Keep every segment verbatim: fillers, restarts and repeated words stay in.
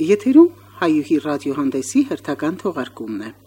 Եթերում հայուհի ռադիոհանդեսի հերթական թողարկումն է։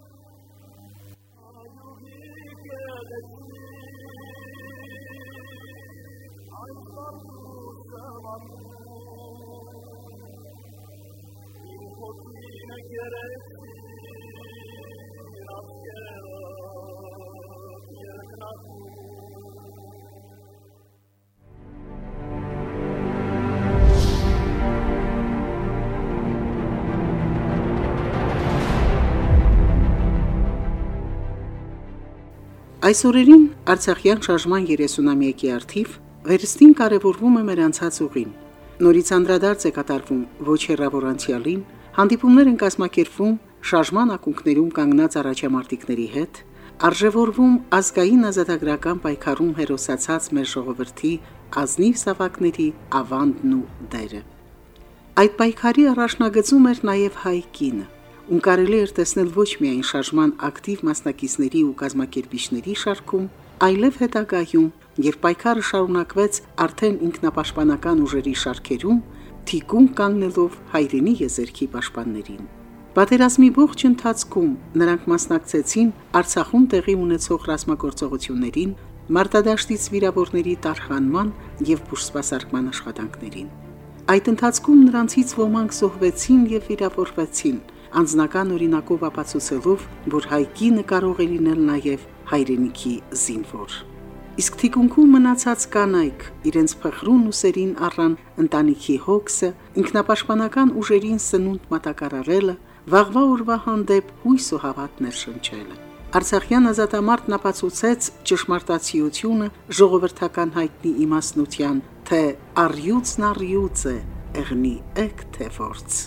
Այս օրերին Արցախյան շարժման երեսունամյակի արդիվ վերստին կարևորվում է մեր անցած ուղին։ Նորից անդրադարձ է կատարվում ոչ հեռավոր անցյալին, հանդիպումներ են կազմակերպվում շարժման ակունքներում կանգնած առաջամարտիկների հետ, արժևորվում ազգային ազատագրական պայքարում հերոսացած մեր ժողովրդի ազնիվ զավակների ավանդն ու դերը։ Այդ պայքարի առաջնագծում էր նաև հայ կինը, ում կարելի էր տեսնել ոչ միայն շարժման ակտիվ մասնակիցների ու կազմակերպիչների շարքում, այլև հետագայում, երբ պայքարը շարունակվեց արդեն ինքնապաշտպանական ուժերի շարքերում, թիկուն կանգնելով հայրենի եզերքի պաշտպաններին։ Պատերազմի ողջ ընթացքում նրանք մասնակցեցին Արցախում տեղի ունեցող ռազմագործողություններին, մարտադաշտից վիրավորների տարխանման եւ բուժսպասարկման աշխատանքներին։ Այդ ընթացքում նրանցից ոմանք զոհվեցին եւ վիրավորվեցին, անձնական օրինակով ապացուցելով, որ հայ կինը կարող է լինել նաև հայրենիքի զինվոր։ Իսկ թիկունքում մնացած կանայք իրենց փխրուն ուսերին առան ընտանիքի հոգսը, ինքնապաշտպանական ուժերին սնունդ մատակարարելը, վաղվա օրվա հանդեպ հույս ու հավատ ներշնչելը։ Արցախյան ազատամարտն ապացուցեց ճշմարտացիությունը ժողովրդական հայտնի իմաստնության, թե առյուծն առյուծ է, եղնի էք թե որց։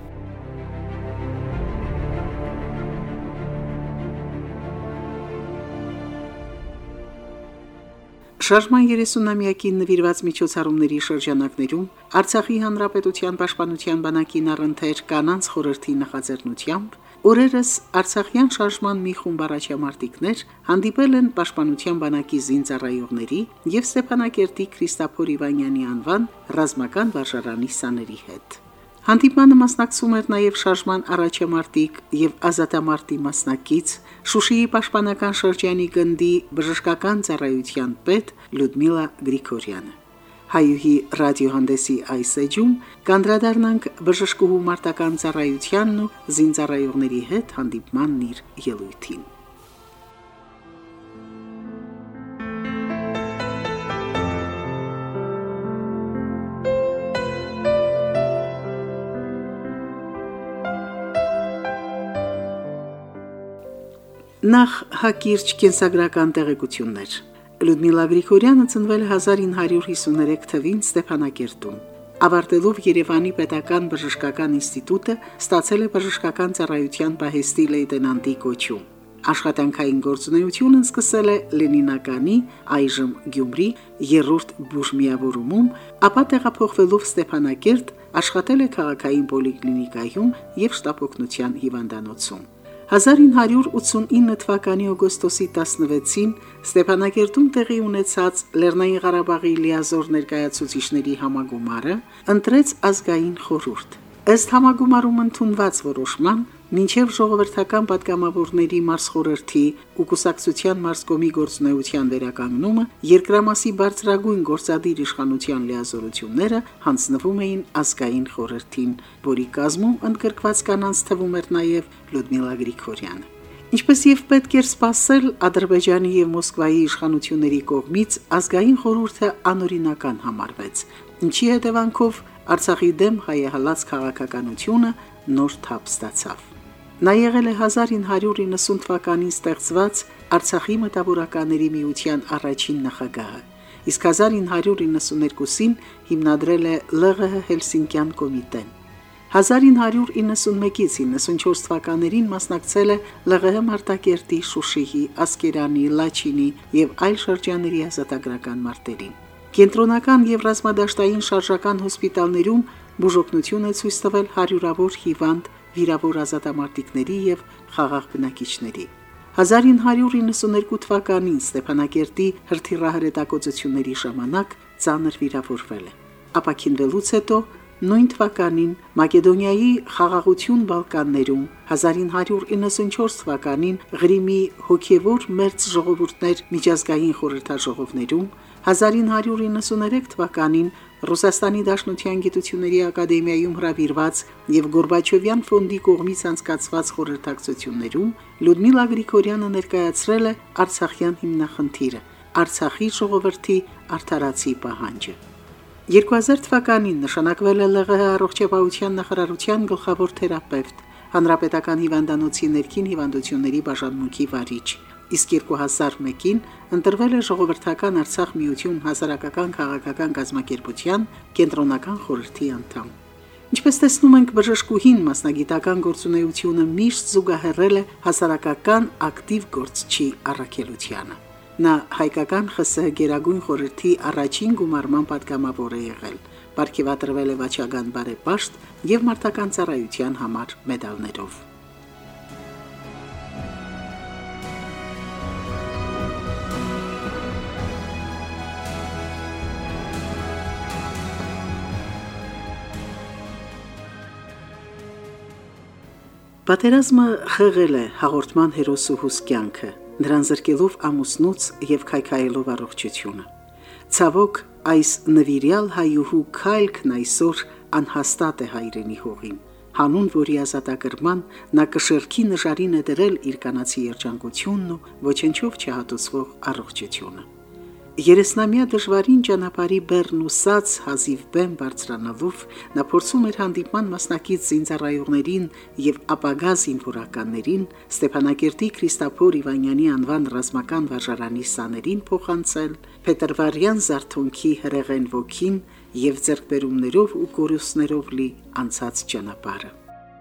Շարժման երեսունամյակին նվիրված միջոցառումների շրջանակներում Արցախի Հանրապետության Պաշտպանության բանակին առընթեր կանանց խորհրդի նախաձեռնությամբ օրերս Արցախյան շարժման մի խումբ առաջամարտիկներ հանդիպել են Պաշտպանության բանակի զինծառայողների եւ Ստեփանակերտի Քրիստափոր Իվանյանի անվան ռազմական վարժարանի սաների հետ։ Հանդիպմանը մասնակցում էր նաև շարժման առաջամարտիկ եւ ազատամարտի մասնակից Շուշիի պաշտպանական շրջանի գնդի բժշկական ծառայության պետ Լյուդմիլա Գրիգորյանը։ Հայուհի ռադիոհանդեսի այս էջում կանդրադառնանք բժշկուհու մարտական ծառայությանն ու զինծառայողների հետ հանդիպմանն իր ելույթին։ Նախ հակիրճ կենսագրական տեղեկություններ։ Լյուդմիլա Գրիգորյանը ծնվել է հազար ինը հարյուր հիսուներեք թվին Ստեփանակերտում։ Ավարտելով Երևանի պետական բժշկական ինստիտուտը, ստացել է բժշկական ծառայության պահեստի լեյտենանտի կոչում։ Աշխատանքային գործունեությունն սկսել է Լենինականի, այժմ Գյումրի երրորդ բուժմիավորումում, ապա տեղափոխվելով Ստեփանակերտ, աշխատել է քաղաքային պոլիկլինիկայում եւ շտապօգնության հիվանդանոցում։ հազար ինը հարյուր ութսունինը թվականի օգոստոսի տասնվեցին Ստեփանակերտում տեղի ունեցած Լեռնային Ղարաբաղի լիազոր ներկայացուցիչների համագումարը ընտրեց ազգային խորհուրդ։ Ըստ համագումարում ընդունված որոշման, մինչև ժողովրդական պատգամավորների մարզխորհրդի ու կուսակցության մարզկոմի գործունեության վերականգնումը, երկրամասի բարձրագույն գործադիր իշխանության լիազորությունները հանձնվում էին ազգային խորհրդին, որի կազմում ընդգրկված կանանց թվում էր նաև Լյուդմիլա Գրիգորյանը։ Ինչպես եւ պետք էր սպասել, Ադրբեջանի եւ Մոսկվայի իշխանությունների կողմից ազգային խորհուրդը անօրինական համարվեց, ինչի հետևանքով Արցախի դեմ հայահալած քաղաքականությունը նոր թափ ստացավ։ Նա եղել է հազար ինը հարյուր իննսուն թվականին ստեղծված Արցախի մտավորականների միության առաջին նախագահը, իսկ հազար ինը հարյուր իննսուներկուսին հիմնադրել է ԼՂՀ Հելսինկյան կոմիտեն։ հազար ինը հարյուր իննսունմեկից իննսունչորս թվականներին մասնակցել է ԼՂՀ Մարտակերտի, Շուշիի, Ասկերանի, Լաչինի եւ այլ շրջանների ազատագրական մարտերին։ Կենտրոնական եւ ռազմադաշտային շարժական հոսպիտալներում բուժօգնություն է ցույց տվել հարյուրավոր հիվանդ, վիրավոր ազատամարտիկների եւ խաղաղ բնակիչների։ հազար ինը հարյուր իննսուներկու թվականին Ստեփանակերտի հրթիռահրետակոծությունների ժամանակ ծանր վիրավորվել է։ Ապաքինվելուց հետո Նույն թվականին Մակեդոնիայի խաղաղություն Բալկաններում, հազար ինը հարյուր իննսունչորս թվականին Ղրիմի հոգևոր մերձ ժողովուրդներ միջազգային խորհրդաժողովներում, հազար ինը հարյուր իննսուներեք թվականին Ռուսաստանի Դաշնության գիտությունների ակադեմիայում հրավիրված եւ Գորբաչովյան ֆոնդի կողմից անցկացված խորհրդակցություններում Լյուդմիլա Գրիգորյանը ներկայացրել է Արցախյան հիմնախնդիրը, Արցախի ժողովրդի արդարացի պահանջը։ երկու հազար թվականին նշանակվել է ԼՂՀ առողջապահության նախարարության գլխավոր թերապևտ, հանրապետական հիվանդանոցի ներքին հիվանդությունների բաժանմունքի վարիչ, իսկ երկու հազար մեկին ընտրվել է ժողովրդական Արցախ միություն հասարակական քաղաքական կազմակերպության կենտրոնական խորհրդի անդամ։ Ինչպես տեսնում ենք, բժշկուհին մասնագիտական գործունեությունը միշտ զուգահեռել է հասարակական ակտիվ գործչի առաքելությանը։ Նա հայկական ԽՍՀ Գերագույն խորհրդի առաջին գումարման պատգամավոր է եղել, պարգևատրվել է վաճառական բարեպաշտ եւ մարտական ծառայության համար մեդալներով։ Պատերազմը խեղել է հաղորդման հերոսուհուս կյանքը, նրան զրկելով ամուսնուց եւ քայքայելով առողջությունը։ Ցավոք, այս նվիրյալ հայուհու քայլքն այսօր անհաստատ է հայրենի հողին, հանուն որի ազատագրման նա կշեռքի նժարին է դրել իր կանացի երջանկությունն ու ոչնչով չհատուցվող առողջությունը։ Երեսնամյա դժվարին ճանապարհի բեռն ուսած հազիվ բեմ բարձրանալով նա փորձում էր հանդիպման մասնակից զինծառայողներին եւ ապագա զինվորականներին Ստեփանակերտի Քրիստափոր Իվանյանի անվան ռազմական վարժարանի սաներին փոխանցել Փետրվարյան Զարթոնքի հրեղեն ոգին եւ ձեռքբերումներով ու կորուստներով լի անցած ճանապարհը։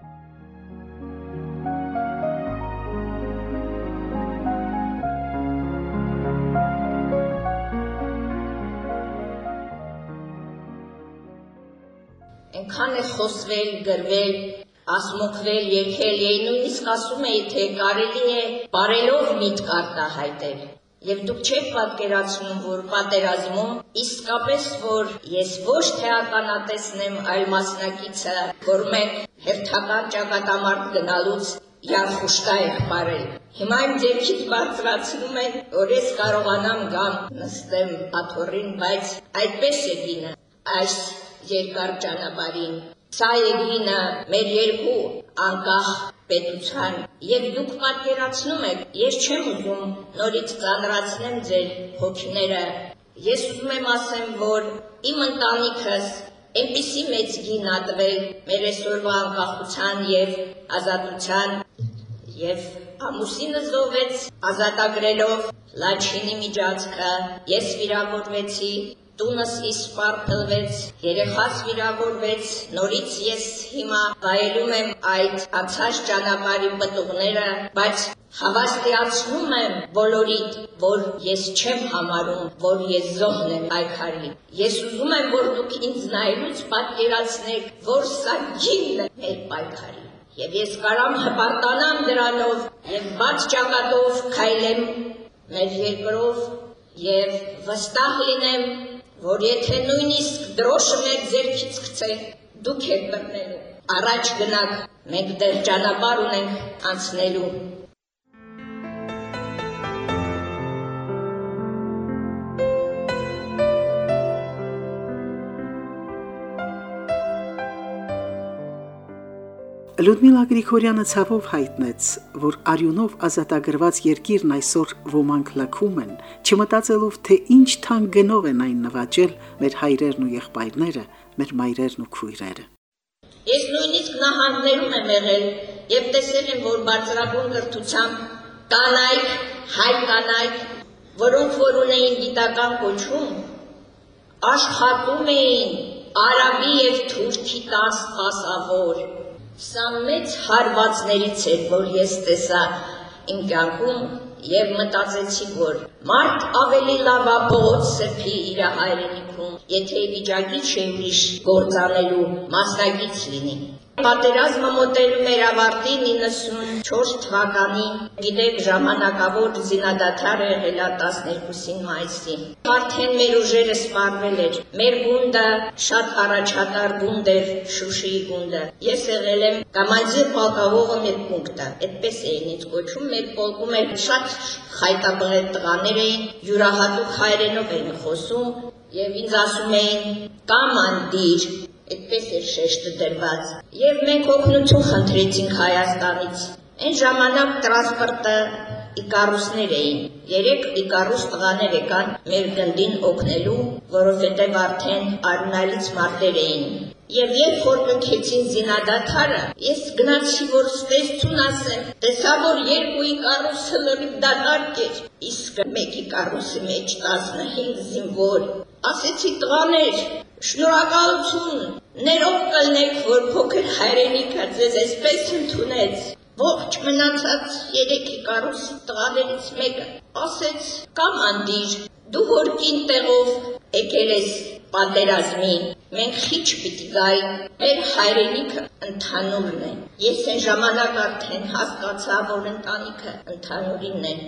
Այնքան է խոսվել, գրվել, ասմոքվել, եկել, եւ նույնիսկ ասում էի, թե կարելի է բարելով միտք արտահայտել։ Եվ դուք չեք պատկերացնում, որ պատերազմում իսկապես որ ես ոչ թե ականատեսն եմ, այլ մասնակիցը, որ մենք հերթական ճակատամարտ գնալուց Յարխուշտա եք բարել։ Հիմա իմ ձեռքից բարձրացնում են, որ ես կարողանամ գամ նստեմ աթոռին, բայց այդպես է գինը այս երկար ճանապարհին։ Սա է գինը մեր երկու անկախ պետության, եւ դուք պատկերացնում եք, ես չեմ ուզում նորից ծանրացնեմ ձեր հոգիները, ես ուզում եմ ասեմ, որ իմ ընտանիքս այնպիսի մեծ գին ա տվել մեր այսօրվա անկախության եւ ազատության, եւ ամուսինը զոհվեց ազատագրելով Լաչինի միջանցքը, ես վիրավորվեցի, տունս իսպար փլվեց, երեխաս վիրավորվեց, նորից ես հիմա վայելում եմ այդ անցած ճանապարհի պտուղները, բայց հավաստիացնում եմ բոլորիդ, որ ես չեմ համարում, որ ես զոհն եմ պայքարի։ Ես ուզում եմ, որ դուք ինձ նայելուց պատկերացնեք, որ սա գինն է մեր պայքարի։ Եվ ես կարամ հպարտանամ դրանով եւ բաց ճակատով քայլեմ մեր երկրով եւ վստահ լինեմ, որ եթե նույնիսկ դրոշը մեր ձեռքից գցեք, դուք եք բռնելու, առաջ գնաք, մենք դեռ ճանապարհ ունենք անցնելու։ Լյուդմիլա Գրիգորյանը ցավով հայտնեց, որ արյունով ազատագրված երկիրն այսօր ոմանք լքում են, չմտածելով, թե ինչ թանկ գնով են այն նվաճել մեր հայրերն ու եղբայրները, մեր մայրերն ու քույրերը։ Ես նույնիսկ նահանգներում եմ եղել եւ տեսել եմ, որ բարձրագույն կրթությամբ կանայք, հայ կանայք, որոնք որ ունեին գիտական կոչում, աշխատում էին արաբի եւ թուրքի տան սպասավոր։ Սա մեծ հարվածներից էր, որ ես տեսա իմ կյանքում եւ մտածեցի, որ մարդ ավելի լավ է փողոց սրբի իր հայրենիքում, խնդրում, եթե վիճակից չէ ուրիշ գործանելու մասնակից լինի։ Պատերազմը մոտենում էր ավարտին իննսունչորս թվականին, գիտեք, ժամանակավոր զինադադար եղել է տասներկուսին մայիսին։ Արդեն մեր ուժերը սպառվել էր։ Մեր գունդը շատ առաջատար գունդ էր, Շուշիի գունդը։ Ես եղել եմ կամանդիր պալկավողը մեր պունկտը, այդպես էին ինձ կոչում, մեր պոլկում էր շատ խայտաբղետ տղաներ էին, յուրահատուկ հայերենով էին խոսում եւ ինձ ասում էին կամանդիր, այդպես էր շեշտը դրված։ Եվ մենք օգնություն խնդրեցինք Հայաստանից։ Այն ժամանակ տրանսպորտը Իկարուսներ էին։ Երեք Իկարուս տղաներ եկան մեր գնդին օգնելու, որովհետև արդեն արունալից մարտեր էին։ Եվ երբ որ կնքեցին զինադադարը, ես գնացի որ ստեսություն ասեմ, տեսա որ երկու Իկարուսը լրիվ դատարկ էր, իսկ մեկ Իկարուսի մեջ տասնհինգ զինվոր։ Ասեցի տղաներ, շնորհակալություն, ներող կլնեք, որ փոքր հայրենիքը ձեզ այսպես ընդունեց։ Ողջ մնացած երեք Իկարուսի տղաներից մեկը ասեց կամանդիր, դու որ կին տեղով եկել ես պատերազմին, մենք խիչ պիտի գայինք, մեր հայրենիքը ընդհանուրն է։ Ես այն ժամանակ արդեն հասկացա, որ ընտանիքը ընդհանուրինն է։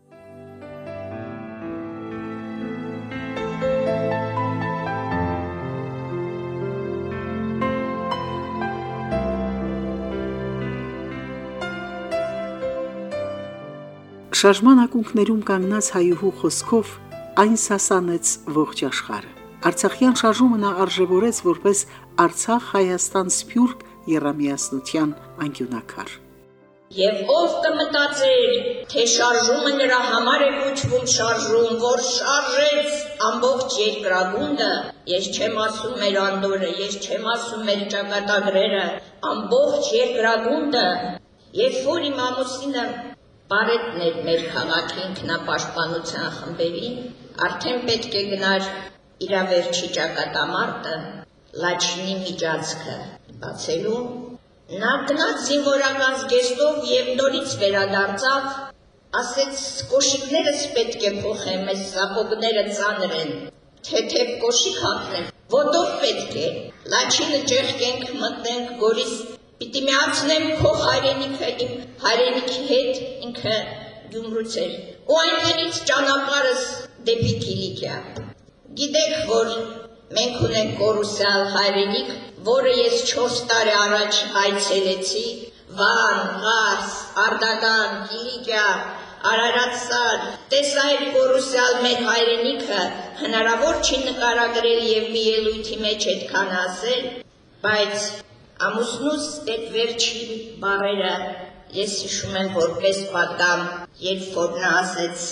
Շարժման ակունքներում կանգնած հայուհու խոսքով այն սասանեց ողջ աշխարհը։ Արցախյան շարժումը նա արժևորեց որպես Արցախ-Հայաստան սփյուռք եռամիասնության անկյունակար։ Եվ ով կմտածեր, թե շարժումը նրա համար է կոչվում շարժում, որ շարժեց ամբողջ երկրագունդը, ես չեմ ասում մեր անդորը, ես չեմ ասում մեր ճակատագրերը, ամբողջ երկրագունդը, երբ որ իմ ամուսինը Բարետն էր մեր քաղաքի ինքնապաշտպանության խմբերին, արդեն պետք է գնար իր վերջի ճակատամարտը, Լաչինի միջանցքը բացելու, նա գնաց զինվորական զգեստով եւ նորից վերադարձավ, ասեց կոշիկներս պետք է փոխեմ, այս սապոգները ծանր են, թեթև կոշիկ հագնեմ, ոտով պետք է, Լաչինը ճեղքենք, մտնենք Գորիս, պիտի միացնեմ քո հայրենիքը իմ հայրենիքի հետ, ինքը Գյումրուց էր, ու այնտեղից ճանապարհս դեպի Կիլիկիա։ Գիտեք, որ մենք ունենք կորուսալ հայրենիք, որը ես չորս տարի առաջ այցելեցի, Վան, Ղարս, Արդական, Կիլիկիա, Արարատսար, տեսա այդ կորուսալ մեր հայրենիքը, հնարավոր չի նկարագրել եւ մի ելույթի մեջ այդքան ասել, բայց ամուսնուս այդ վերջի բառերը ես հիշում եմ որպես պատգամ, երբ որ նա ասեց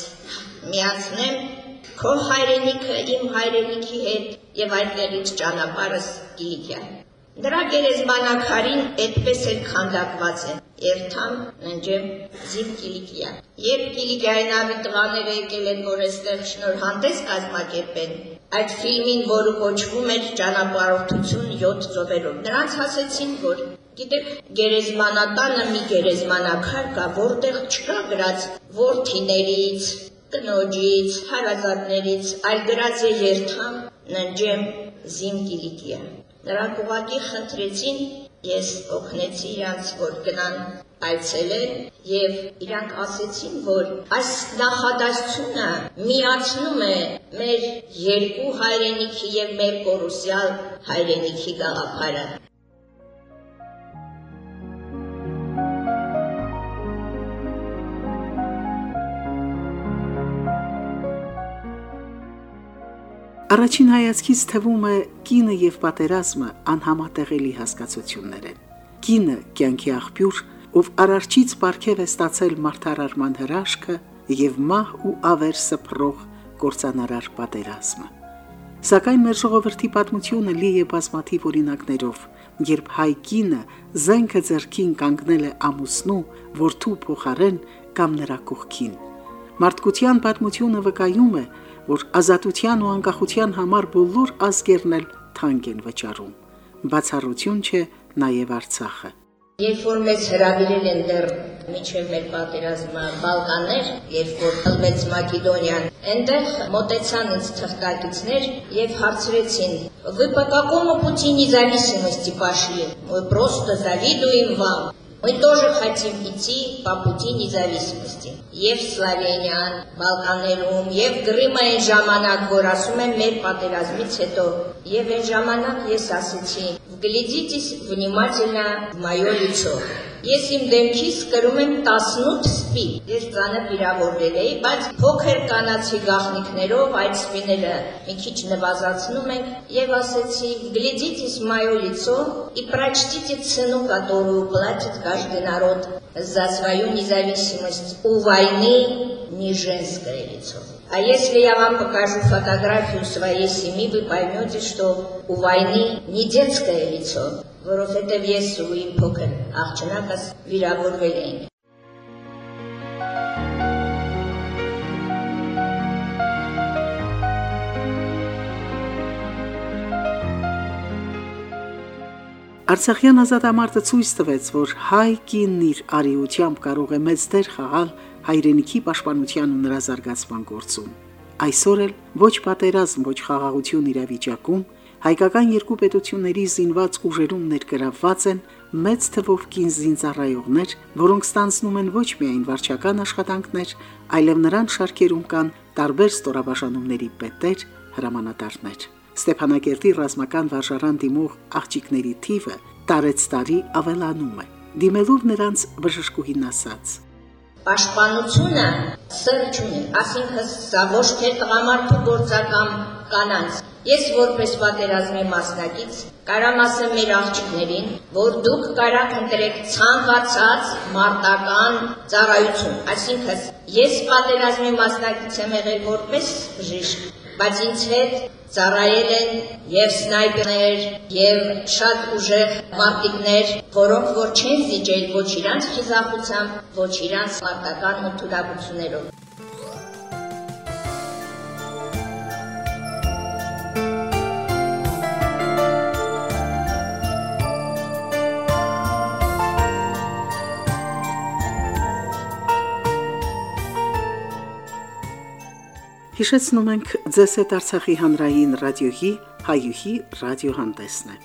միացնեմ քո հայրենիքը իմ հայրենիքի հետ եւ այդտեղից ճանապարհս Կիլիկիա։ Նրա գերեզմանակարին այդպես էլ քանդակված է, երթամ ննջեմ զիվ Կիլիկիա։ Երբ Կիլիկիայի նավի տղաները եկել են, որ այստեղ շնորհանդես կազմակերպեն, այդ ֆիլմին, որը կոչվում էր «Ճանապարհորդություն յոթ ծովերով», նրանց ասեցին, որ գիտեք, գերեզմանատանը մի գերեզմանակար կա, որտեղ չկա գրած որդիներից, կնոջից, հարազատներից, այլ գրած է երթամ ննջեմ զիմ Կիլիկիա։ Նրանք ուղղակի խնդրեցին, ես օգնեցի իրանց, որ գնան այցելել եւ իրանք ասեցին, որ այս նախադասությունը միացնում է մեր երկու հայրենիքի եւ մեր կորուսյալ հայրենիքի գաղափարը։ Առաջին հայացքից թվում է կինը եւ պատերազմը անհամատեղելի հասկացություններ են։ Կինը կյանքի աղբյուր, ով արարչից պարգև է ստացել մարդարարման հրաշքը եւ մահ ու ավեր սփռող կործանարար պատերազմը։ Սակայն մեր ժողովրդի պատմությունը լի է բազմաթիվ օրինակներով, երբ հայ կինը զենքը ձեռքին կանգնել է ամուսնու, որդու փոխարեն կամ նրա կողքին։ Մարդկության պատմությունը վկայում է, որ ազատության ու անկախության համար բոլոր ազգերն էլ թանկ են վճարում։ Բացառություն չէ նաև Արցախը։ Երբ որ մեզ հրավիրել են դեռ միջև մեր պատերազմը Բալկաններ, երբ որ ըլվեց Մակեդոնիան, այնտեղ մոտեցան ինձ թղթակիցներ եւ հարցրեցին. «Вы по какому пути независимости пошли? Мы просто завидуем вам. Мы тоже хотим идти по пути независимости». Եվ Սլովենիան, Բալկաններում, եւ Կրիմը այն ժամանակ, որ ասում եմ մեր պատերազմից հետո, եւ այն ժամանակ ես ասեցի. «Вглядитесь внимательно в моё лицо». Ես իմ դեմքից կրում եմ տասնութ սպի, ես ծանր վիրավորվել էի, բայց փոքր կանացի գաղտնիքներով այդ սպիները մի քիչ նվազացնում ենք եւ ասեցի. «Вглядитесь в моё лицо и прочтите цену, которую платит каждый народ за свою независимость. У войны не женское лицо». А если я вам покажу фотографию своей семьи, вы поймете, что у войны не детское лицо, որովհետև ես ու իմ փոքր աղջնակս վիրավորվել էին։ Արցախյան ազատամարտը ցույց տվեց, որ հայ կինն իր արիությամբ կարող է մեծ դեր խաղալ հայրենիքի պաշտպանության ու նրա զարգացման գործում։ Այսօր էլ ոչ պատերազմ, ոչ խաղաղություն իրավիճակում հայկական երկու պետությունների զինված ուժերում ներգրավված են մեծ թվով կին զինծառայողներ, որոնք ստանձնում են ոչ միայն վարչական աշխատանքներ, այլև նրան շարքերում կան տարբեր ստորաբաժանումների պետեր, հրամանատարներ։ Ստեփանակերտի ռազմական վարժարան դիմող աղջիկների թիվը տարեց տարի ավելանում է։ Դիմելով նրանց բժշկուհին ասաց. Պաշտպանությունը սեր չունի, այսինքն սա ոչ թե տղամարդու գործակամ կանանց։ Ես որպես պատերազմի մասնակից կարամ ասեմ մեր աղջիկներին, որ դուք կարաք ընտրեք ցանկացած մարտական ծառայություն, այսինքն ես պատերազմի մասնակից եմ եղել որպես բժիշկ, բայց ինձ հետ ծառայել են եւ սնայպերներ, եւ շատ ուժեղ մարտիկներ, որոնք որ չեն զիջել ոչ իրանց խիզախությամբ, ոչ իրանց մարտական մթուլաբություններով։ Հիշեցնում ենք ձեզ հետ Արցախի հանրային ռադիոյի հայուհի ռադիոհանդեսն է։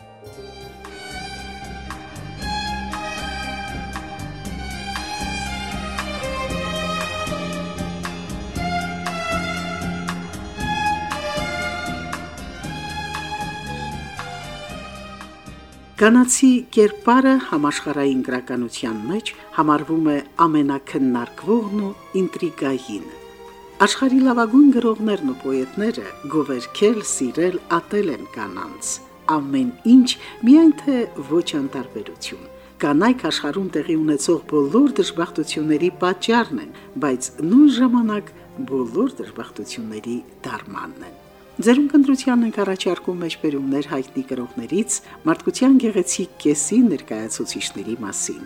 Կանացի կերպարը համաշխարհային գրականության մեջ համարվում է ամենակննարկվողն ու ինտրիգային։ Աշխարհի լավագույն գրողներն ու պոետները գովերքել, սիրել, ատել են կանանց։ Ամեն ինչ, միայն թե ոչ անտարբերություն։ Կանայք աշխարհում տեղի ունեցող բոլոր դժբախտությունների պատճառն են, բայց նույն ժամանակ բոլոր դժբախտությունների դարմանն են։ Ձերուն կնդրությանն ենք առաջարկում մեջբերումներ հայտնի գրողներից մարդկության գեղեցիկ կեսի ներկայացուցիչների մասին։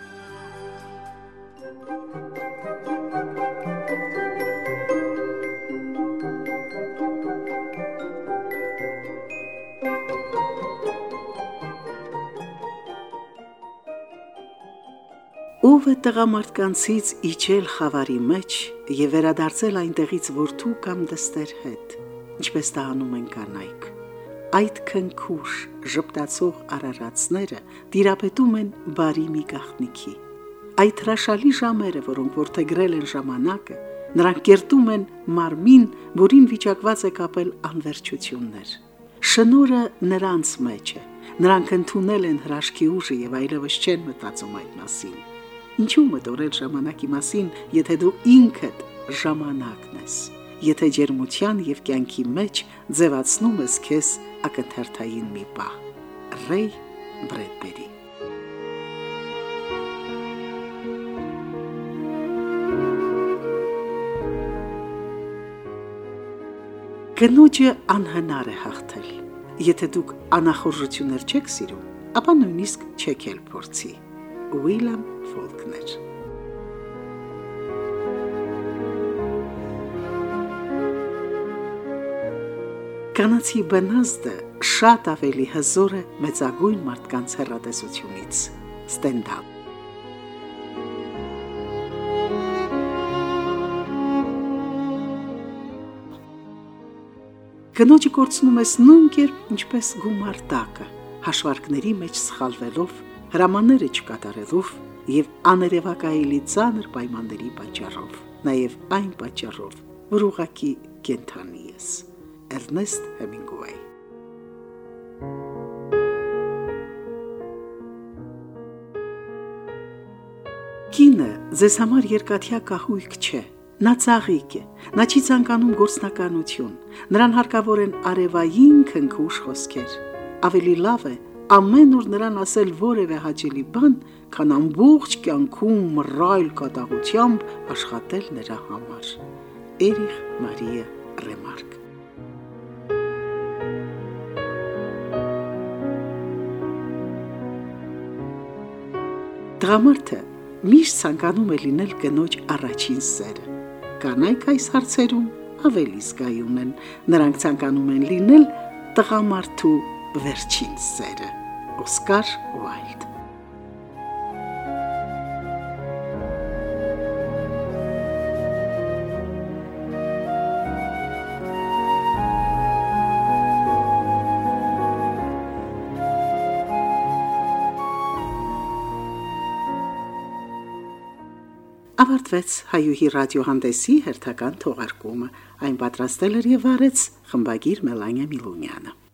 Ով է տղամարդկանցից իջել խավարի մեջ եւ վերադարձել այնտեղից որդու կամ դստեր հետ, ինչպես դա անում են կանայք։ Այդ քնքուշ ժպտացող արարածները տիրապետում են բարի մի գաղտնիքի։ Այդ հրաշալի ժամերը, որոնք որդեգրել են ժամանակը, նրանք կերտում են մարմին, որին վիճակված է կապել անվերջություններ։ Շնորհը նրանց մեջ է։ Նրանք ընդունել են հրաշքի ուժը եւ այլևս չեն մտածում այդ մասին։ Ինչու մտորել ժամանակի մասին, եթե դու ինքդ ժամանակն ես, եթե ջերմության եւ կյանքի մեջ ձևացնում ես քեզ ակնթարթային մի պահ։ Ռեյ Բրեդբերի։ Կնոջը անհնար է հաղթել։ Եթե դուք անախորժություններ չեք սիրում, ապա նույնիսկ չեք էլ փորձի։ Ուիլյամ Ֆոլկներ։ Կանացի բնազդը շատ ավելի հզոր է մեծագույն մարդկանց հեռատեսությունից։ ստենդափ։ Կնոջը կորցնում ես նույն կերպ, ինչպես գումարտակը, հաշվարկների մեջ սխալվելով, հրամանները չկատարելով եւ աներևակայելի ծանր պայմանների պատճառով, նաեւ այն պատճառով, որ ուղղակի կենթանի ես։ Էրնեստ Հեմինգուեյ։ Կինը ձեզ համար երկաթյա կահույք չէ, նա ծաղիկ է, նա չի ցանկանում գործնականություն, նրան հարկավոր են արևային քնքուշ խոսքեր, ավելի լավ է ամեն օր նրան ասել որևէ հաճելի բան, քան ամբողջ կյանքում մռայլ կատաղությամբ աշխատել նրա համար։ Էրիխ Մարիա Ռեմարկ։ Տղամարդը միշտ ցանկանում է լինել կնոջ առաջին սերը։ Կանայք այս հարցերում ավելի զգայուն են, նրանք ցանկանում են լինել տղամարդու վերջին սերը։ Օսկար Ուայլդ։ Ավարտվեց Հայուհի ռադիոհանդեսի հերթական թողարկումը։ Այն պատրաստել էր եւ արեց խմբագիր Մելանիա Միլոնյանը։